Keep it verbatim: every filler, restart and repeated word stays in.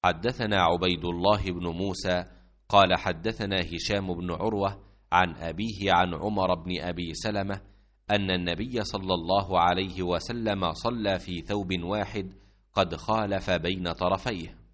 حدثنا عبيد الله بن موسى قال حدثنا هشام بن عروة عن أبيه عن عمر بن أبي سلمة أن النبي صلى الله عليه وسلم صلى في ثوب واحد قد خالف بين طرفيه.